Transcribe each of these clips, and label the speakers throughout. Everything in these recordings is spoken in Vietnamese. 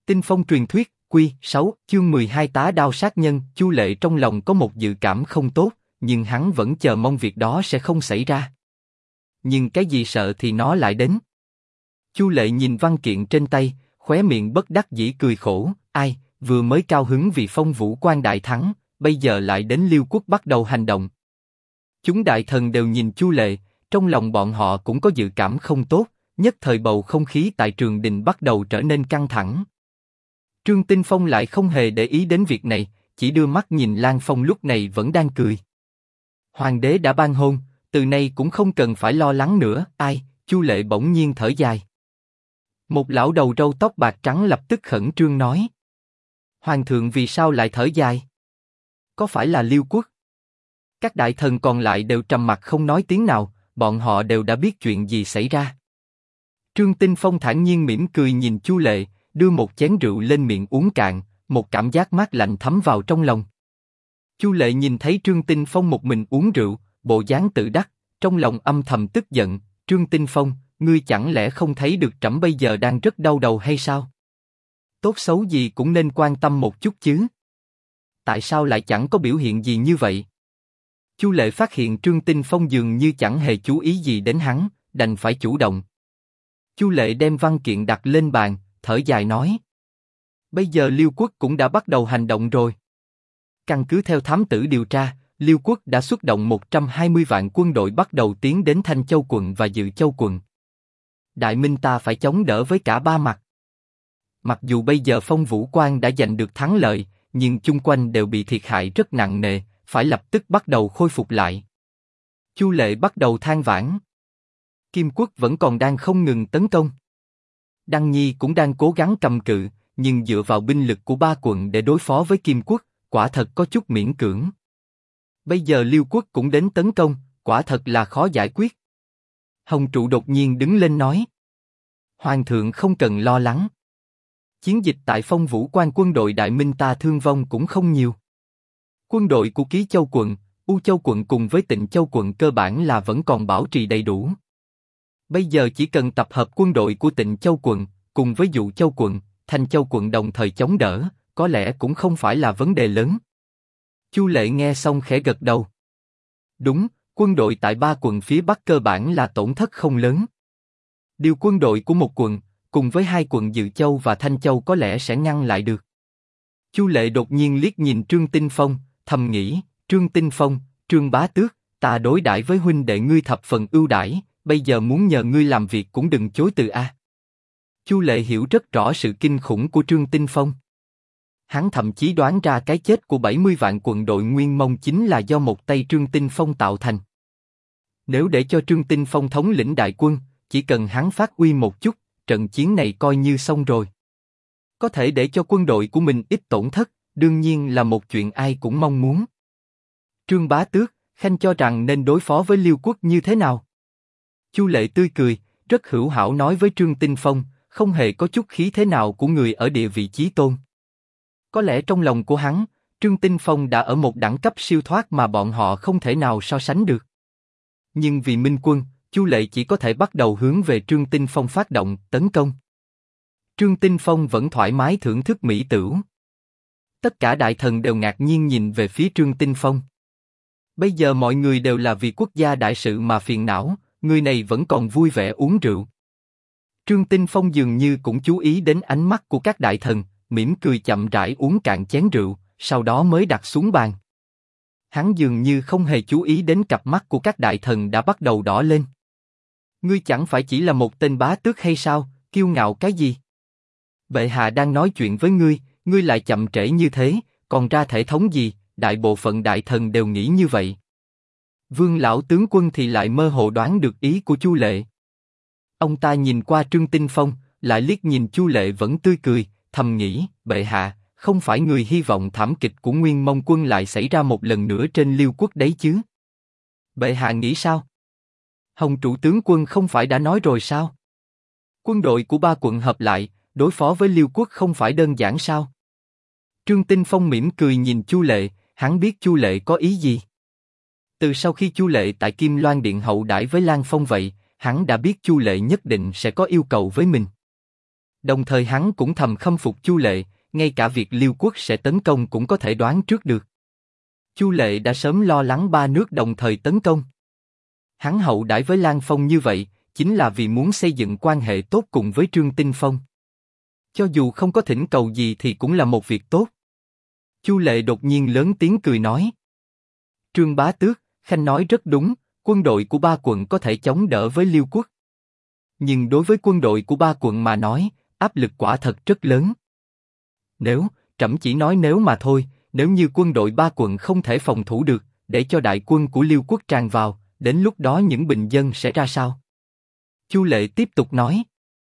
Speaker 1: Tinh phong truyền thuyết, Quy 6, chương 12 tá đao sát nhân. Chu Lệ trong lòng có một dự cảm không tốt, nhưng hắn vẫn chờ mong việc đó sẽ không xảy ra. Nhưng cái gì sợ thì nó lại đến. Chu Lệ nhìn văn kiện trên tay, khóe miệng bất đắc dĩ cười khổ. Ai, vừa mới cao hứng vì Phong Vũ Quan đại thắng, bây giờ lại đến Liêu Quốc bắt đầu hành động. Chúng đại thần đều nhìn Chu Lệ, trong lòng bọn họ cũng có dự cảm không tốt. Nhất thời bầu không khí tại trường đình bắt đầu trở nên căng thẳng. Trương Tinh Phong lại không hề để ý đến việc này, chỉ đưa mắt nhìn Lan Phong lúc này vẫn đang cười. Hoàng đế đã ban hôn, từ nay cũng không cần phải lo lắng nữa. Ai? Chu Lệ bỗng nhiên thở dài. Một lão đầu râu tóc bạc trắng lập tức khẩn trương nói: Hoàng thượng vì sao lại thở dài? Có phải là Liêu Quốc? Các đại thần còn lại đều trầm mặc không nói tiếng nào, bọn họ đều đã biết chuyện gì xảy ra. Trương Tinh Phong thản nhiên mỉm cười nhìn Chu Lệ, đưa một chén rượu lên miệng uống cạn, một cảm giác mát lạnh thấm vào trong lòng. Chu Lệ nhìn thấy Trương Tinh Phong một mình uống rượu, bộ dáng tự đắc, trong lòng âm thầm tức giận. Trương Tinh Phong, ngươi chẳng lẽ không thấy được trẫm bây giờ đang rất đau đầu hay sao? Tốt xấu gì cũng nên quan tâm một chút chứ. Tại sao lại chẳng có biểu hiện gì như vậy? Chu Lệ phát hiện Trương Tinh Phong dường như chẳng hề chú ý gì đến hắn, đành phải chủ động. Chu Lệ đem văn kiện đặt lên bàn, thở dài nói: Bây giờ Liêu Quốc cũng đã bắt đầu hành động rồi. Căn cứ theo thám tử điều tra, Liêu Quốc đã xuất động 120 vạn quân đội bắt đầu tiến đến Thanh Châu quận và Dự Châu quận. Đại minh ta phải chống đỡ với cả ba mặt. Mặc dù bây giờ Phong Vũ Quan đã giành được thắng lợi, nhưng chung quanh đều bị thiệt hại rất nặng nề, phải lập tức bắt đầu khôi phục lại. Chu Lệ bắt đầu than vãn. Kim Quốc vẫn còn đang không ngừng tấn công. Đăng Nhi cũng đang cố gắng cầm cự, nhưng dựa vào binh lực của ba quận để đối phó với Kim Quốc, quả thật có chút miễn cưỡng. Bây giờ Liêu Quốc cũng đến tấn công, quả thật là khó giải quyết. Hồng Trụ đột nhiên đứng lên nói: Hoàng thượng không cần lo lắng. Chiến dịch tại Phong Vũ Quan quân đội Đại Minh ta thương vong cũng không nhiều. Quân đội của Ký Châu quận, U Châu quận cùng với Tịnh Châu quận cơ bản là vẫn còn bảo trì đầy đủ. Bây giờ chỉ cần tập hợp quân đội của Tịnh Châu quận cùng với Dụ Châu quận, Thanh Châu quận đồng thời chống đỡ, có lẽ cũng không phải là vấn đề lớn. Chu Lệ nghe xong khẽ gật đầu. Đúng, quân đội tại ba quận phía Bắc cơ bản là tổn thất không lớn. Điều quân đội của một quận cùng với hai quận Dự Châu và Thanh Châu có lẽ sẽ ngăn lại được. Chu Lệ đột nhiên liếc nhìn Trương Tinh Phong, thầm nghĩ: Trương Tinh Phong, Trương Bá Tước, ta đối đãi với huynh đệ ngươi thập phần ưu đãi, bây giờ muốn nhờ ngươi làm việc cũng đừng chối từ a. Chu Lệ hiểu rất rõ sự kinh khủng của Trương Tinh Phong. Hắn thậm chí đoán ra cái chết của 70 vạn quận đội Nguyên Mông chính là do một tay Trương Tinh Phong tạo thành. Nếu để cho Trương Tinh Phong thống lĩnh đại quân, chỉ cần hắn phát uy một chút, trận chiến này coi như xong rồi. Có thể để cho quân đội của mình ít tổn thất, đương nhiên là một chuyện ai cũng mong muốn. Trương Bá Tước, Khanh cho rằng nên đối phó với Liêu Quốc như thế nào? Chu Lệ tươi cười, rất hữu hảo nói với Trương Tinh Phong, không hề có chút khí thế nào của người ở địa vị chí tôn. Có lẽ trong lòng của hắn, Trương Tinh Phong đã ở một đẳng cấp siêu thoát mà bọn họ không thể nào so sánh được. Nhưng vì Minh quân, Chu Lệ chỉ có thể bắt đầu hướng về Trương Tinh Phong phát động tấn công. Trương Tinh Phong vẫn thoải mái thưởng thức mỹ tửu. Tất cả đại thần đều ngạc nhiên nhìn về phía Trương Tinh Phong. Bây giờ mọi người đều là vì quốc gia đại sự mà phiền não, người này vẫn còn vui vẻ uống rượu. Trương Tinh Phong dường như cũng chú ý đến ánh mắt của các đại thần, mỉm cười chậm rãi uống cạn chén rượu, sau đó mới đặt xuống bàn. Hắn dường như không hề chú ý đến cặp mắt của các đại thần đã bắt đầu đỏ lên. Ngươi chẳng phải chỉ là một tên bá tước hay sao, kiêu ngạo cái gì? Bệ hạ đang nói chuyện với ngươi, ngươi lại chậm trễ như thế, còn ra thể thống gì? Đại bộ phận đại thần đều nghĩ như vậy. Vương lão tướng quân thì lại mơ hồ đoán được ý của Chu Lệ. Ông ta nhìn qua Trương Tinh Phong, lại liếc nhìn Chu Lệ vẫn tươi cười, thầm nghĩ: bệ hạ, không phải người hy vọng thảm kịch của Nguyên Mông quân lại xảy ra một lần nữa trên Liêu Quốc đấy chứ? Bệ hạ nghĩ sao? Hồng Trụ tướng quân không phải đã nói rồi sao? Quân đội của ba quận hợp lại, đối phó với Liêu Quốc không phải đơn giản sao? Trương Tinh Phong mỉm cười nhìn Chu Lệ, hắn biết Chu Lệ có ý gì. Từ sau khi Chu Lệ tại Kim Loan Điện hậu đãi với Lan Phong vậy, hắn đã biết Chu Lệ nhất định sẽ có yêu cầu với mình. Đồng thời hắn cũng thầm khâm phục Chu Lệ, ngay cả việc Liêu quốc sẽ tấn công cũng có thể đoán trước được. Chu Lệ đã sớm lo lắng ba nước đồng thời tấn công. Hắn hậu đãi với Lan Phong như vậy, chính là vì muốn xây dựng quan hệ tốt cùng với Trương Tinh Phong. Cho dù không có thỉnh cầu gì thì cũng là một việc tốt. Chu Lệ đột nhiên lớn tiếng cười nói. Trương Bá Tước, Khanh nói rất đúng, quân đội của ba quận có thể chống đỡ với Liêu quốc. Nhưng đối với quân đội của ba quận mà nói, áp lực quả thật rất lớn. Trẫm chỉ nói nếu mà thôi, nếu như quân đội ba quận không thể phòng thủ được, để cho đại quân của Liêu quốc tràn vào, đến lúc đó những bình dân sẽ ra sao? Chu Lệ tiếp tục nói.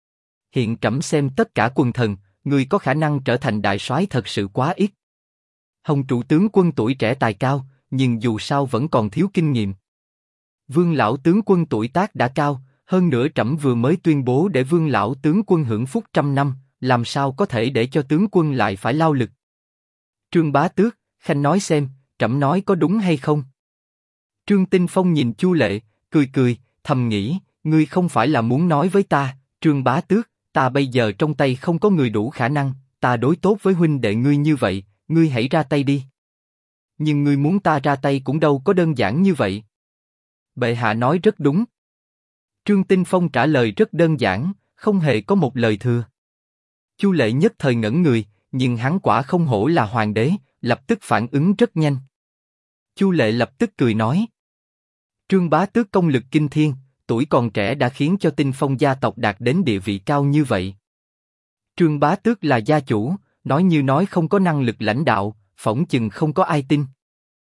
Speaker 1: Hiện trẫm xem tất cả quân thần, người có khả năng trở thành đại soái thật sự quá ít. Hồng trụ tướng quân tuổi trẻ tài cao, nhưng dù sao vẫn còn thiếu kinh nghiệm. Vương lão tướng quân tuổi tác đã cao, hơn nữa trẫm vừa mới tuyên bố để Vương lão tướng quân hưởng phúc 100 năm, làm sao có thể để cho tướng quân lại phải lao lực? Trương Bá Tước, Khanh nói xem, trẫm nói có đúng hay không? Trương Tinh Phong nhìn Chu Lệ, cười cười, thầm nghĩ, ngươi không phải là muốn nói với ta, Trương Bá Tước, ta bây giờ trong tay không có người đủ khả năng, ta đối tốt với huynh đệ ngươi như vậy, ngươi hãy ra tay đi. Nhưng ngươi muốn ta ra tay cũng đâu có đơn giản như vậy. Bệ hạ nói rất đúng. Trương Tinh Phong trả lời rất đơn giản, không hề có một lời thừa. Chu Lệ nhất thời ngẩn người, nhưng hắn quả không hổ là hoàng đế, lập tức phản ứng rất nhanh. Chu Lệ lập tức cười nói. Trương Bá Tước công lực kinh thiên, tuổi còn trẻ đã khiến cho Tinh Phong gia tộc đạt đến địa vị cao như vậy. Trương Bá Tước là gia chủ, nói như nói không có năng lực lãnh đạo, phỏng chừng không có ai tin.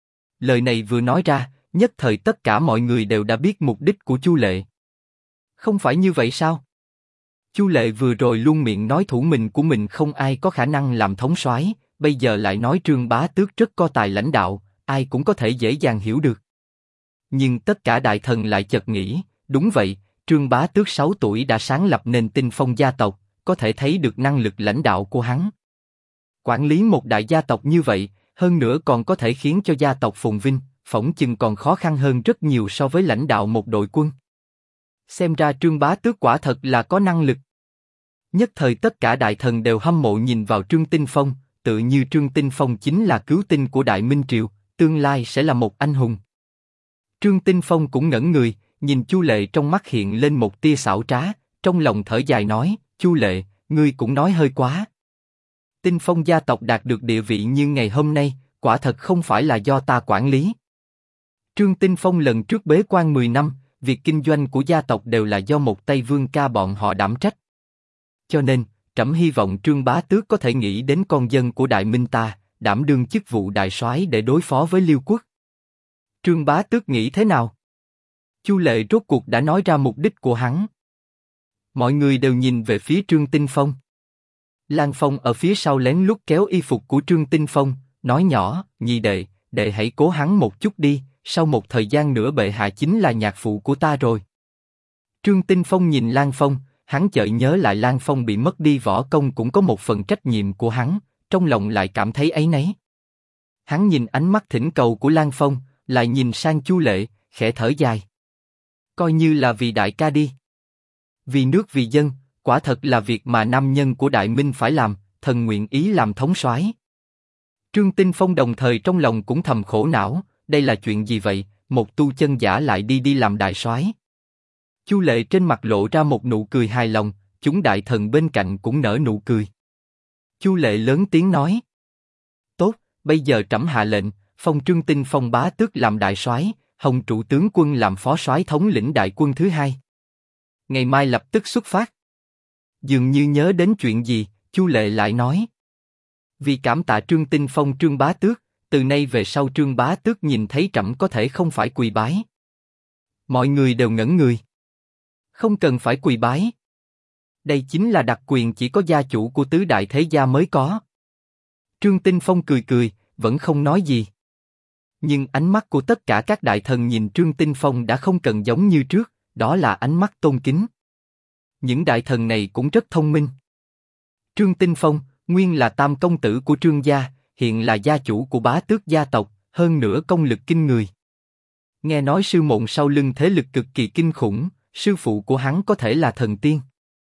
Speaker 1: Lời này vừa nói ra, nhất thời tất cả mọi người đều đã biết mục đích của Chu Lệ. Không phải như vậy sao? Chu Lệ vừa rồi luôn miệng nói thủ mình của mình không ai có khả năng làm thống soái, bây giờ lại nói Trương Bá Tước rất có tài lãnh đạo, ai cũng có thể dễ dàng hiểu được. Nhưng tất cả đại thần lại chợt nghĩ, đúng vậy, Trương Bá Tước 6 tuổi đã sáng lập nên Tinh Phong gia tộc, có thể thấy được năng lực lãnh đạo của hắn. Quản lý một đại gia tộc như vậy, hơn nữa còn có thể khiến cho gia tộc phồn vinh, phỏng chừng còn khó khăn hơn rất nhiều so với lãnh đạo một đội quân. Xem ra Trương Bá Tước quả thật là có năng lực. Nhất thời tất cả đại thần đều hâm mộ nhìn vào Trương Tinh Phong, tự như Trương Tinh Phong chính là cứu tinh của Đại Minh Triều, tương lai sẽ là một anh hùng. Trương Tinh Phong cũng ngẩn người, nhìn Chu Lệ trong mắt hiện lên một tia xảo trá, trong lòng thở dài nói, Chu Lệ, ngươi cũng nói hơi quá. Tinh Phong gia tộc đạt được địa vị như ngày hôm nay, quả thật không phải là do ta quản lý. Trương Tinh Phong lần trước bế quan 10 năm, việc kinh doanh của gia tộc đều là do một tay Vương ca bọn họ đảm trách. Cho nên, trẫm hy vọng Trương Bá Tước có thể nghĩ đến con dân của Đại Minh ta, đảm đương chức vụ đại soái để đối phó với Liêu quốc. Trương Bá Tước nghĩ thế nào? Chu Lệ rốt cuộc đã nói ra mục đích của hắn. Mọi người đều nhìn về phía Trương Tinh Phong. Lan Phong ở phía sau lén lút kéo y phục của Trương Tinh Phong, nói nhỏ, nhị đệ, đệ hãy cố hắn một chút đi, sau một thời gian nữa bệ hạ chính là nhạc phụ của ta rồi. Trương Tinh Phong nhìn Lan Phong, hắn chợt nhớ lại Lan Phong bị mất đi võ công cũng có một phần trách nhiệm của hắn, trong lòng lại cảm thấy áy náy. Hắn nhìn ánh mắt thỉnh cầu của Lan Phong, lại nhìn sang Chu Lệ, khẽ thở dài. Coi như là vì đại ca đi. Vì nước vì dân, quả thật là việc mà nam nhân của Đại Minh phải làm, thần nguyện ý làm thống soái. Trương Tinh Phong đồng thời trong lòng cũng thầm khổ não, đây là chuyện gì vậy, một tu chân giả lại đi làm đại soái. Chu Lệ trên mặt lộ ra một nụ cười hài lòng, chúng đại thần bên cạnh cũng nở nụ cười. Chu Lệ lớn tiếng nói: Tốt, bây giờ trẫm hạ lệnh, phong Trương Tinh Phong bá tước làm đại soái, Hồng trụ tướng quân làm phó soái thống lĩnh đại quân thứ hai. Ngày mai lập tức xuất phát. Dường như nhớ đến chuyện gì, Chu Lệ lại nói: Vì cảm tạ Trương Tinh Phong Trương bá tước, từ nay về sau Trương bá tước nhìn thấy trẫm có thể không phải quỳ bái. Mọi người đều ngẩn người. Không cần phải quỳ bái. Đây chính là đặc quyền chỉ có gia chủ của tứ đại thế gia mới có. Trương Tinh Phong cười cười, vẫn không nói gì. Nhưng ánh mắt của tất cả các đại thần nhìn Trương Tinh Phong đã không cần giống như trước, đó là ánh mắt tôn kính. Những đại thần này cũng rất thông minh. Trương Tinh Phong, nguyên là tam công tử của Trương gia, hiện là gia chủ của bá tước gia tộc, hơn nữa công lực kinh người. Nghe nói sư môn sau lưng thế lực cực kỳ kinh khủng, sư phụ của hắn có thể là thần tiên.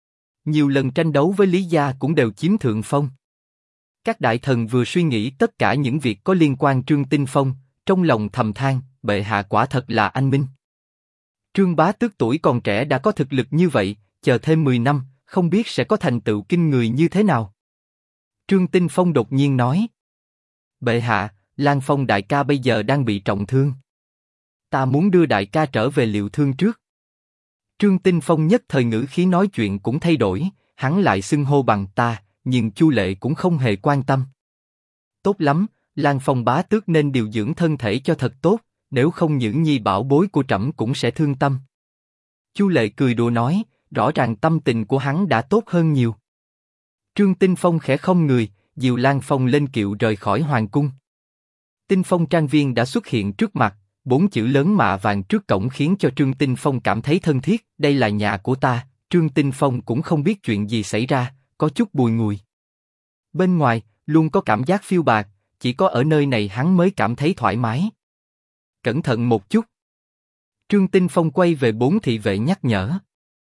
Speaker 1: Nhiều lần tranh đấu với Lý gia cũng đều chiếm thượng phong. Các đại thần vừa suy nghĩ tất cả những việc có liên quan Trương Tinh Phong, trong lòng thầm than, bệ hạ quả thật là anh minh. Trương Bá Tước tuổi còn trẻ đã có thực lực như vậy, chờ thêm 10 năm, không biết sẽ có thành tựu kinh người như thế nào. Trương Tinh Phong đột nhiên nói, bệ hạ, Lan Phong đại ca bây giờ đang bị trọng thương. Ta muốn đưa đại ca trở về liệu thương trước. Trương Tinh Phong nhất thời ngữ khí nói chuyện cũng thay đổi, hắn lại xưng hô bằng ta, nhưng Chu Lệ cũng không hề quan tâm. Tốt lắm, Lan Phong bá tước nên điều dưỡng thân thể cho thật tốt, nếu không những nhi bảo bối của trẫm cũng sẽ thương tâm. Chu Lệ cười đùa nói, rõ ràng tâm tình của hắn đã tốt hơn nhiều. Trương Tinh Phong khẽ không người, dìu Lan Phong lên kiệu rời khỏi hoàng cung. Tinh Phong trang viên đã xuất hiện trước mặt, 4 chữ lớn mạ vàng trước cổng khiến cho Trương Tinh Phong cảm thấy thân thiết. Đây là nhà của ta. Trương Tinh Phong cũng không biết chuyện gì xảy ra, có chút bùi ngùi. Bên ngoài luôn có cảm giác phiêu bạt, chỉ có ở nơi này hắn mới cảm thấy thoải mái. Cẩn thận một chút. Trương Tinh Phong quay về 4 thị vệ nhắc nhở.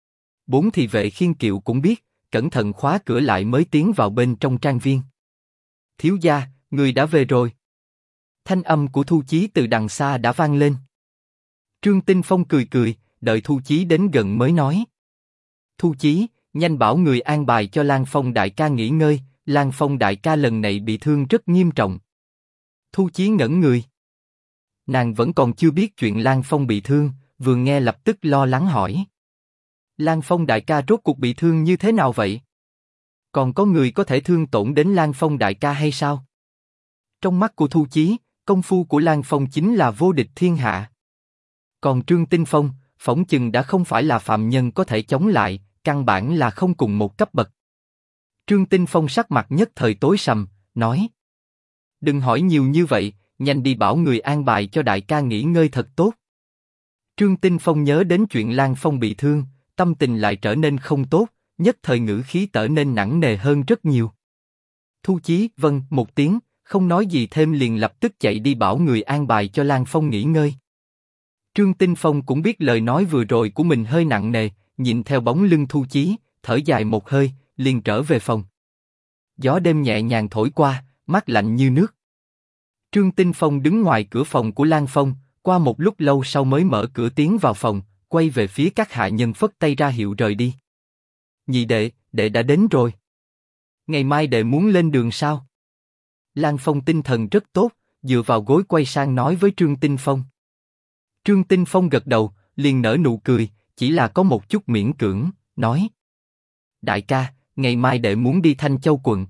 Speaker 1: 4 thị vệ khiêng kiệu cũng biết, cẩn thận khóa cửa lại mới tiến vào bên trong trang viên. Thiếu gia, người đã về rồi. Thanh âm của Thu Chí từ đằng xa đã vang lên. Trương Tinh Phong cười cười, đợi Thu Chí đến gần mới nói. Thu Chí, nhanh bảo người an bài cho Lan Phong đại ca nghỉ ngơi, Lan Phong đại ca lần này bị thương rất nghiêm trọng. Thu Chí ngẩn người. Nàng vẫn còn chưa biết chuyện Lan Phong bị thương, vừa nghe lập tức lo lắng hỏi. Lan Phong đại ca rốt cuộc bị thương như thế nào vậy? Còn có người có thể thương tổn đến Lan Phong đại ca hay sao? Trong mắt của Thu Chí, công phu của Lan Phong chính là vô địch thiên hạ. Còn Trương Tinh Phong, phỏng chừng đã không phải là phạm nhân có thể chống lại, căn bản là không cùng một cấp bậc. Trương Tinh Phong sắc mặt nhất thời tối sầm, nói: đừng hỏi nhiều như vậy, nhanh đi bảo người an bài cho đại ca nghỉ ngơi thật tốt. Trương Tinh Phong nhớ đến chuyện Lan Phong bị thương, tâm tình lại trở nên không tốt, nhất thời ngữ khí trở nên nặng nề hơn rất nhiều. Thu Chí vâng một tiếng, không nói gì thêm liền lập tức chạy đi bảo người an bài cho Lan Phong nghỉ ngơi. Trương Tinh Phong cũng biết lời nói vừa rồi của mình hơi nặng nề, nhìn theo bóng lưng Thu Chí, thở dài một hơi, liền trở về phòng. Gió đêm nhẹ nhàng thổi qua, mát lạnh như nước. Trương Tinh Phong đứng ngoài cửa phòng của Lan Phong, qua một lúc lâu sau mới mở cửa tiến vào phòng, quay về phía các hạ nhân phất tay ra hiệu rời đi. Nhị đệ, đệ đã đến rồi. Ngày mai đệ muốn lên đường sao? Lan Phong tinh thần rất tốt, dựa vào gối quay sang nói với Trương Tinh Phong. Trương Tinh Phong gật đầu, liền nở nụ cười, chỉ là có một chút miễn cưỡng, nói: đại ca, ngày mai đệ muốn đi Thanh Châu quận.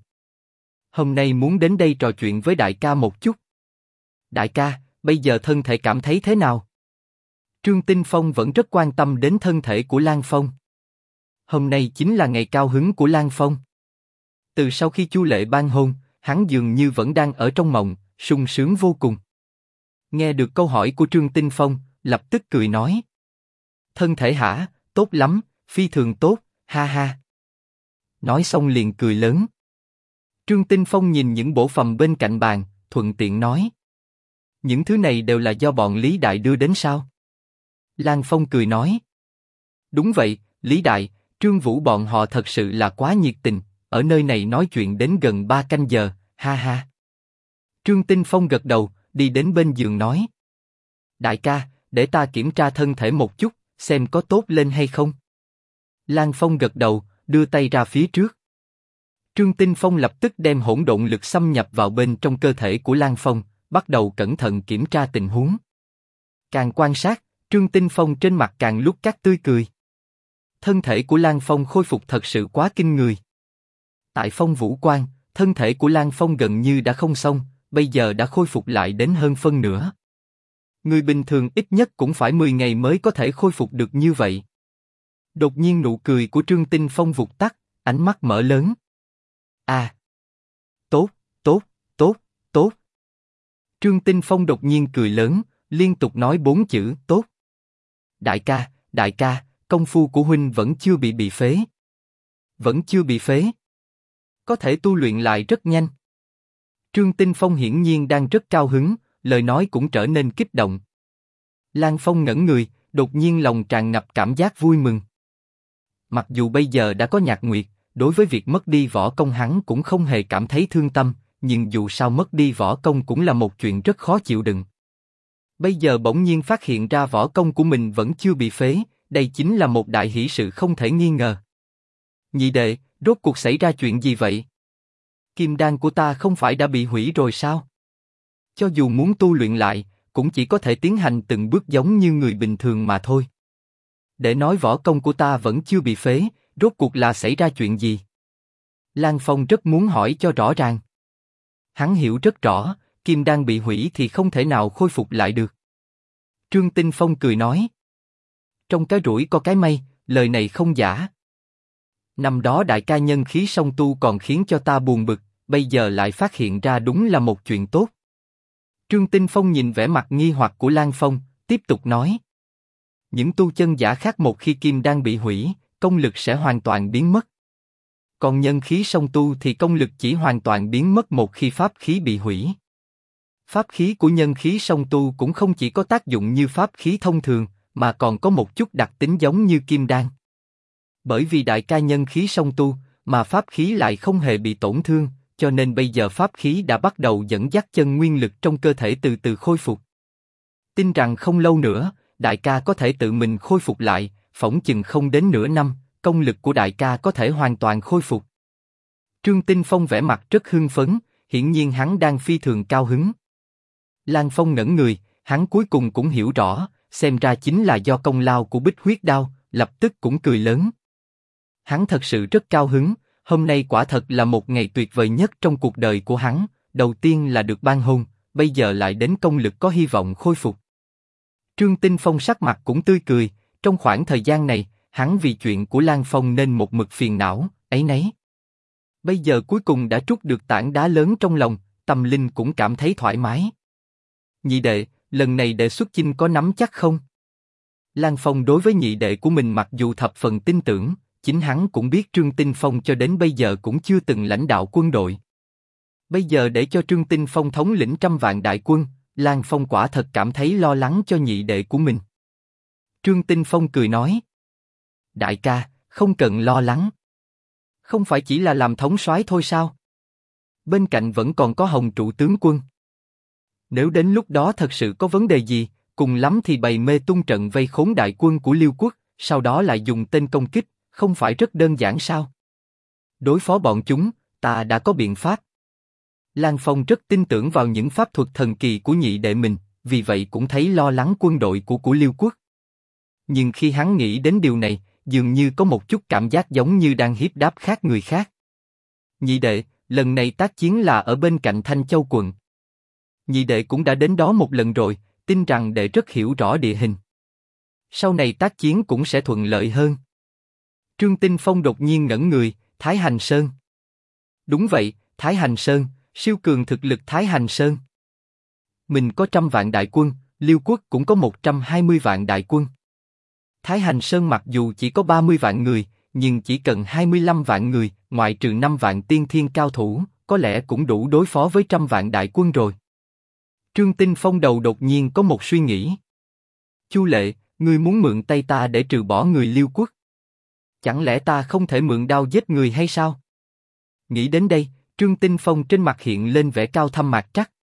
Speaker 1: Hôm nay muốn đến đây trò chuyện với đại ca một chút. Đại ca, bây giờ thân thể cảm thấy thế nào? Trương Tinh Phong vẫn rất quan tâm đến thân thể của Lan Phong. Hôm nay chính là ngày cao hứng của Lan Phong. Từ sau khi Chu Lệ ban hôn, hắn dường như vẫn đang ở trong mộng, sung sướng vô cùng. Nghe được câu hỏi của Trương Tinh Phong, lập tức cười nói: thân thể hả, tốt lắm, phi thường tốt, ha ha. Nói xong liền cười lớn. Trương Tinh Phong nhìn những bổ phẩm bên cạnh bàn, thuận tiện nói: những thứ này đều là do bọn Lý Đại đưa đến sao? Lan Phong cười nói: đúng vậy, Lý Đại, Trương Vũ bọn họ thật sự là quá nhiệt tình, ở nơi này nói chuyện đến gần 3 canh giờ, ha ha. Trương Tinh Phong gật đầu, đi đến bên giường nói: đại ca, để ta kiểm tra thân thể một chút, xem có tốt lên hay không. Lan Phong gật đầu, đưa tay ra phía trước. Trương Tinh Phong lập tức đem hỗn độn lực xâm nhập vào bên trong cơ thể của Lan Phong, bắt đầu cẩn thận kiểm tra tình huống. Càng quan sát, Trương Tinh Phong trên mặt càng lúc các tươi cười. Thân thể của Lan Phong khôi phục thật sự quá kinh người. Tại Phong Vũ Quan, thân thể của Lan Phong gần như đã không xong, bây giờ đã khôi phục lại đến hơn phân nửa. Người bình thường ít nhất cũng phải 10 ngày mới có thể khôi phục được như vậy. Đột nhiên nụ cười của Trương Tinh Phong vụt tắt, ánh mắt mở lớn. À! Tốt, tốt, tốt, tốt. Trương Tinh Phong đột nhiên cười lớn, liên tục nói 4 chữ tốt. Đại ca, công phu của huynh vẫn chưa bị phế. Vẫn chưa bị phế. Có thể tu luyện lại rất nhanh. Trương Tinh Phong hiển nhiên đang rất cao hứng, lời nói cũng trở nên kích động. Lan Phong ngẩn người, đột nhiên lòng tràn ngập cảm giác vui mừng. Mặc dù bây giờ đã có Nhạc Nguyệt, đối với việc mất đi võ công hắn cũng không hề cảm thấy thương tâm, nhưng dù sao mất đi võ công cũng là một chuyện rất khó chịu đựng. Bây giờ bỗng nhiên phát hiện ra võ công của mình vẫn chưa bị phế, đây chính là một đại hỷ sự không thể nghi ngờ. Nhị đệ, rốt cuộc xảy ra chuyện gì vậy? Kim đan của ta không phải đã bị hủy rồi sao? Cho dù muốn tu luyện lại, cũng chỉ có thể tiến hành từng bước giống như người bình thường mà thôi. Để nói võ công của ta vẫn chưa bị phế, rốt cuộc là xảy ra chuyện gì? Lan Phong rất muốn hỏi cho rõ ràng. Hắn hiểu rất rõ, kim đan bị hủy thì không thể nào khôi phục lại được. Trương Tinh Phong cười nói. Trong cái rủi có cái may, lời này không giả. Năm đó đại ca nhân khí song tu còn khiến cho ta buồn bực, bây giờ lại phát hiện ra đúng là một chuyện tốt. Trương Tinh Phong nhìn vẻ mặt nghi hoặc của Lan Phong, tiếp tục nói. Những tu chân giả khác một khi kim đan bị hủy, công lực sẽ hoàn toàn biến mất. Còn nhân khí song tu thì công lực chỉ hoàn toàn biến mất một khi pháp khí bị hủy. Pháp khí của nhân khí song tu cũng không chỉ có tác dụng như pháp khí thông thường, mà còn có một chút đặc tính giống như kim đan. Bởi vì đại ca nhân khí song tu, mà pháp khí lại không hề bị tổn thương, cho nên bây giờ pháp khí đã bắt đầu dẫn dắt chân nguyên lực trong cơ thể từ từ khôi phục. Tin rằng không lâu nữa, đại ca có thể tự mình khôi phục lại, phỏng chừng không đến nửa năm, công lực của đại ca có thể hoàn toàn khôi phục. Trương Tinh Phong vẻ mặt rất hưng phấn, hiển nhiên hắn đang phi thường cao hứng. Lan Phong ngẩn người, hắn cuối cùng cũng hiểu rõ, xem ra chính là do công lao của Bích Huyết Đao, lập tức cũng cười lớn. Hắn thật sự rất cao hứng, hôm nay quả thật là một ngày tuyệt vời nhất trong cuộc đời của hắn, đầu tiên là được ban hôn, bây giờ lại đến công lực có hy vọng khôi phục. Trương Tinh Phong sắc mặt cũng tươi cười, trong khoảng thời gian này, hắn vì chuyện của Lan Phong nên một mực phiền não, áy náy. Bây giờ cuối cùng đã trút được tảng đá lớn trong lòng, tâm linh cũng cảm thấy thoải mái. Nhị đệ, lần này đệ xuất chinh có nắm chắc không? Lan Phong đối với nhị đệ của mình mặc dù thập phần tin tưởng, chính hắn cũng biết Trương Tinh Phong cho đến bây giờ cũng chưa từng lãnh đạo quân đội. Bây giờ để cho Trương Tinh Phong thống lĩnh 100 vạn đại quân, Lan Phong quả thật cảm thấy lo lắng cho nhị đệ của mình. Trương Tinh Phong cười nói. Đại ca, không cần lo lắng. Không phải chỉ là làm thống soái thôi sao? Bên cạnh vẫn còn có Hồng Trụ tướng quân. Nếu đến lúc đó thật sự có vấn đề gì, cùng lắm thì bày mê tung trận vây khốn đại quân của Liêu Quốc, sau đó lại dùng tên công kích, không phải rất đơn giản sao? Đối phó bọn chúng, ta đã có biện pháp. Lan Phong rất tin tưởng vào những pháp thuật thần kỳ của nhị đệ mình, vì vậy cũng thấy lo lắng quân đội của Liêu Quốc. Nhưng khi hắn nghĩ đến điều này, dường như có một chút cảm giác giống như đang hiếp đáp khác người khác. Nhị đệ, lần này tác chiến là ở bên cạnh Thanh Châu quận. Nhị đệ cũng đã đến đó một lần rồi, tin rằng đệ rất hiểu rõ địa hình. Sau này tác chiến cũng sẽ thuận lợi hơn. Trương Tinh Phong đột nhiên ngẩn người, Thái Hành Sơn. Đúng vậy, Thái Hành Sơn, siêu cường thực lực Thái Hành Sơn. Mình có 100 vạn đại quân, Liêu Quốc cũng có 120 vạn đại quân. Thái Hành Sơn mặc dù chỉ có 30 vạn người, nhưng chỉ cần 25 vạn người, ngoại trừ 5 vạn tiên thiên cao thủ, có lẽ cũng đủ đối phó với 100 vạn đại quân rồi. Trương Tinh Phong đầu đột nhiên có một suy nghĩ. Chu Lệ, ngươi muốn mượn tay ta để trừ bỏ người Liêu Quốc? Chẳng lẽ ta không thể mượn đao giết người hay sao? Nghĩ đến đây, Trương Tinh Phong trên mặt hiện lên vẻ cao thâm mạc trắc.